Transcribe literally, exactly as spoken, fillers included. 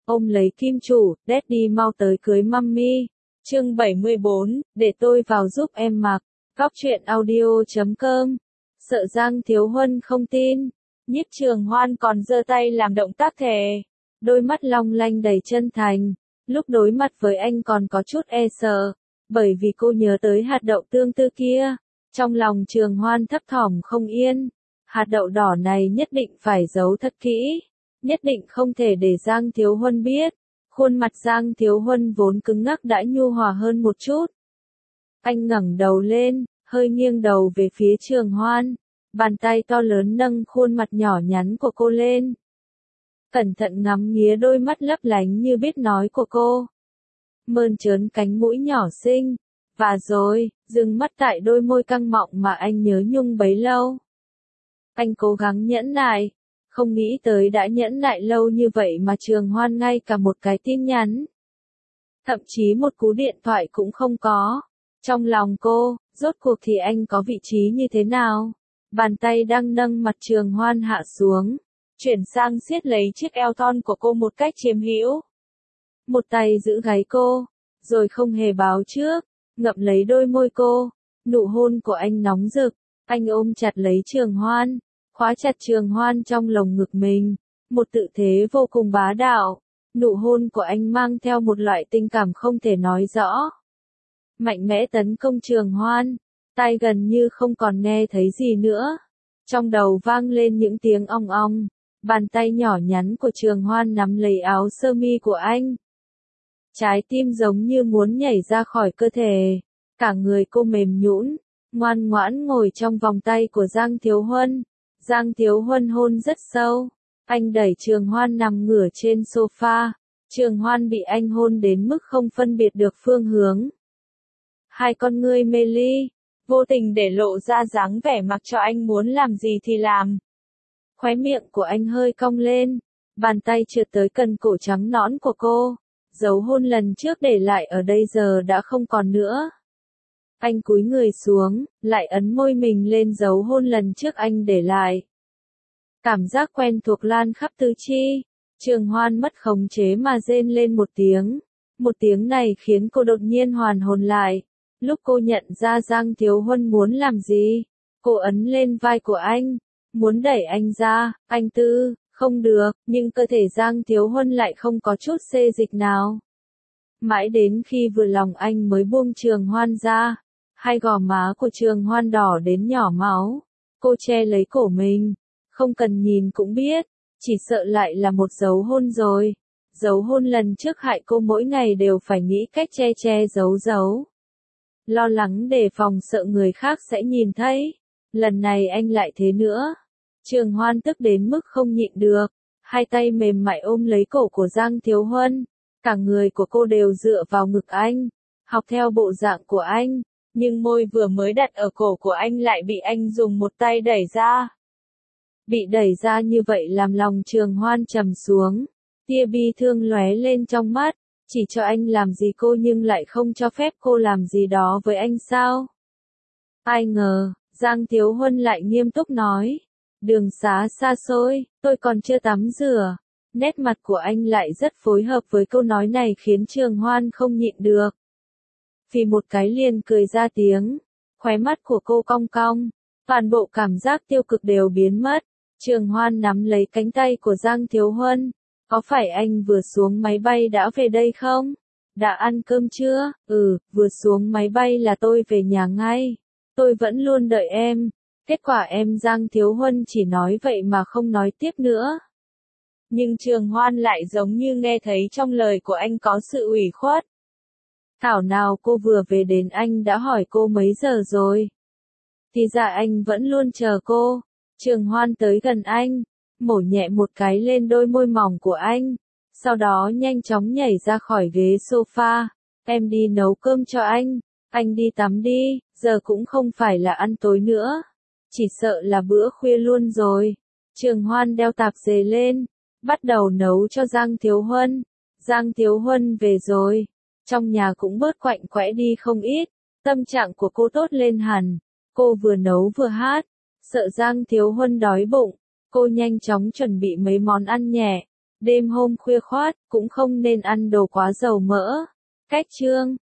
ôm lấy kim chủ, Daddy mau tới cưới mummy. Chương bảy mươi bốn, để tôi vào giúp em mặc. Cóc truyện audio chấm com. Sợ Giang Thiếu Huân không tin. Nhiếp Trường Hoan còn giơ tay làm động tác thề. Đôi mắt long lanh đầy chân thành. Lúc đối mặt với anh còn có chút e sợ. Bởi vì cô nhớ tới hạt đậu tương tư kia. Trong lòng Trường Hoan thấp thỏm không yên. Hạt đậu đỏ này nhất định phải giấu thật kỹ. Nhất định không thể để Giang Thiếu Huân biết. Khuôn mặt Giang Thiếu Huân vốn cứng ngắc đã nhu hòa hơn một chút. Anh ngẩng đầu lên, hơi nghiêng đầu về phía Trường Hoan. Bàn tay to lớn nâng khuôn mặt nhỏ nhắn của cô lên. Cẩn thận ngắm nghía đôi mắt lấp lánh như biết nói của cô. Mơn trớn cánh mũi nhỏ xinh. Và rồi, dừng mắt tại đôi môi căng mọng mà anh nhớ nhung bấy lâu. Anh cố gắng nhẫn nại. Không nghĩ tới đã nhẫn nại lâu như vậy mà Trường Hoan ngay cả một cái tin nhắn. Thậm chí một cú điện thoại cũng không có. Trong lòng cô, rốt cuộc thì anh có vị trí như thế nào? Bàn tay đang nâng mặt Trường Hoan hạ xuống. Chuyển sang siết lấy chiếc eo thon của cô một cách chiếm hữu. Một tay giữ gáy cô. Rồi không hề báo trước. Ngậm lấy đôi môi cô. Nụ hôn của anh nóng rực. Anh ôm chặt lấy Trường Hoan. Khóa chặt Trường Hoan trong lồng ngực mình, một tự thế vô cùng bá đạo. Nụ hôn của anh mang theo một loại tình cảm không thể nói rõ. Mạnh mẽ tấn công Trường Hoan, tai gần như không còn nghe thấy gì nữa. Trong đầu vang lên những tiếng ong ong, bàn tay nhỏ nhắn của Trường Hoan nắm lấy áo sơ mi của anh. Trái tim giống như muốn nhảy ra khỏi cơ thể, cả người cô mềm nhũn, ngoan ngoãn ngồi trong vòng tay của Giang Thiếu Huân. Giang Thiếu Huân hôn rất sâu. Anh đẩy Trường Hoan nằm ngửa trên sofa. Trường Hoan bị anh hôn đến mức không phân biệt được phương hướng. Hai con ngươi mê ly, vô tình để lộ ra dáng vẻ mặc cho anh muốn làm gì thì làm. Khóe miệng của anh hơi cong lên. Bàn tay trượt tới cần cổ trắng nõn của cô. Dấu hôn lần trước để lại ở đây giờ đã không còn nữa. Anh cúi người xuống, lại ấn môi mình lên dấu hôn lần trước anh để lại. Cảm giác quen thuộc lan khắp tứ chi. Trường Hoan mất khống chế mà rên lên một tiếng. Một tiếng này khiến cô đột nhiên hoàn hồn lại. Lúc cô nhận ra Giang Thiếu Huân muốn làm gì, cô ấn lên vai của anh, muốn đẩy anh ra. Anh tư, không được, nhưng cơ thể Giang Thiếu Huân lại không có chút xê dịch nào. Mãi đến khi vừa lòng anh mới buông Trường Hoan ra. Hai gò má của Trường Hoan đỏ đến nhỏ máu. Cô che lấy cổ mình. Không cần nhìn cũng biết. Chỉ sợ lại là một dấu hôn rồi. Dấu hôn lần trước hại cô mỗi ngày đều phải nghĩ cách che che giấu giấu. Lo lắng đề phòng sợ người khác sẽ nhìn thấy. Lần này anh lại thế nữa. Trường Hoan tức đến mức không nhịn được. Hai tay mềm mại ôm lấy cổ của Giang Thiếu Huân. Cả người của cô đều dựa vào ngực anh. Học theo bộ dạng của anh. Nhưng môi vừa mới đặt ở cổ của anh lại bị anh dùng một tay đẩy ra. Bị đẩy ra như vậy làm lòng Trường Hoan trầm xuống. Tia bi thương lóe lên trong mắt. Chỉ cho anh làm gì cô nhưng lại không cho phép cô làm gì đó với anh sao? Ai ngờ, Giang Thiếu Huân lại nghiêm túc nói. Đường xá xa xôi, tôi còn chưa tắm rửa. Nét mặt của anh lại rất phối hợp với câu nói này khiến Trường Hoan không nhịn được. Vì một cái liền cười ra tiếng. Khóe mắt của cô cong cong. Toàn bộ cảm giác tiêu cực đều biến mất. Trường Hoan nắm lấy cánh tay của Giang Thiếu Huân. Có phải anh vừa xuống máy bay đã về đây không? Đã ăn cơm chưa? Ừ, vừa xuống máy bay là tôi về nhà ngay. Tôi vẫn luôn đợi em. Kết quả em Giang Thiếu Huân chỉ nói vậy mà không nói tiếp nữa. Nhưng Trường Hoan lại giống như nghe thấy trong lời của anh có sự ủy khuất. Thảo nào cô vừa về đến anh đã hỏi cô mấy giờ rồi. Thì ra anh vẫn luôn chờ cô. Trường Hoan tới gần anh, mổ nhẹ một cái lên đôi môi mỏng của anh. Sau đó nhanh chóng nhảy ra khỏi ghế sofa. Em đi nấu cơm cho anh. Anh đi tắm đi, giờ cũng không phải là ăn tối nữa. Chỉ sợ là bữa khuya luôn rồi. Trường Hoan đeo tạp dề lên, bắt đầu nấu cho Giang Thiếu Huân. Giang Thiếu Huân về rồi. Trong nhà cũng bớt quạnh quẽ đi không ít. Tâm trạng của cô tốt lên hẳn. Cô vừa nấu vừa hát. Sợ Giang Thiếu Huân đói bụng. Cô nhanh chóng chuẩn bị mấy món ăn nhẹ. Đêm hôm khuya khoắt, cũng không nên ăn đồ quá dầu mỡ. Cách chương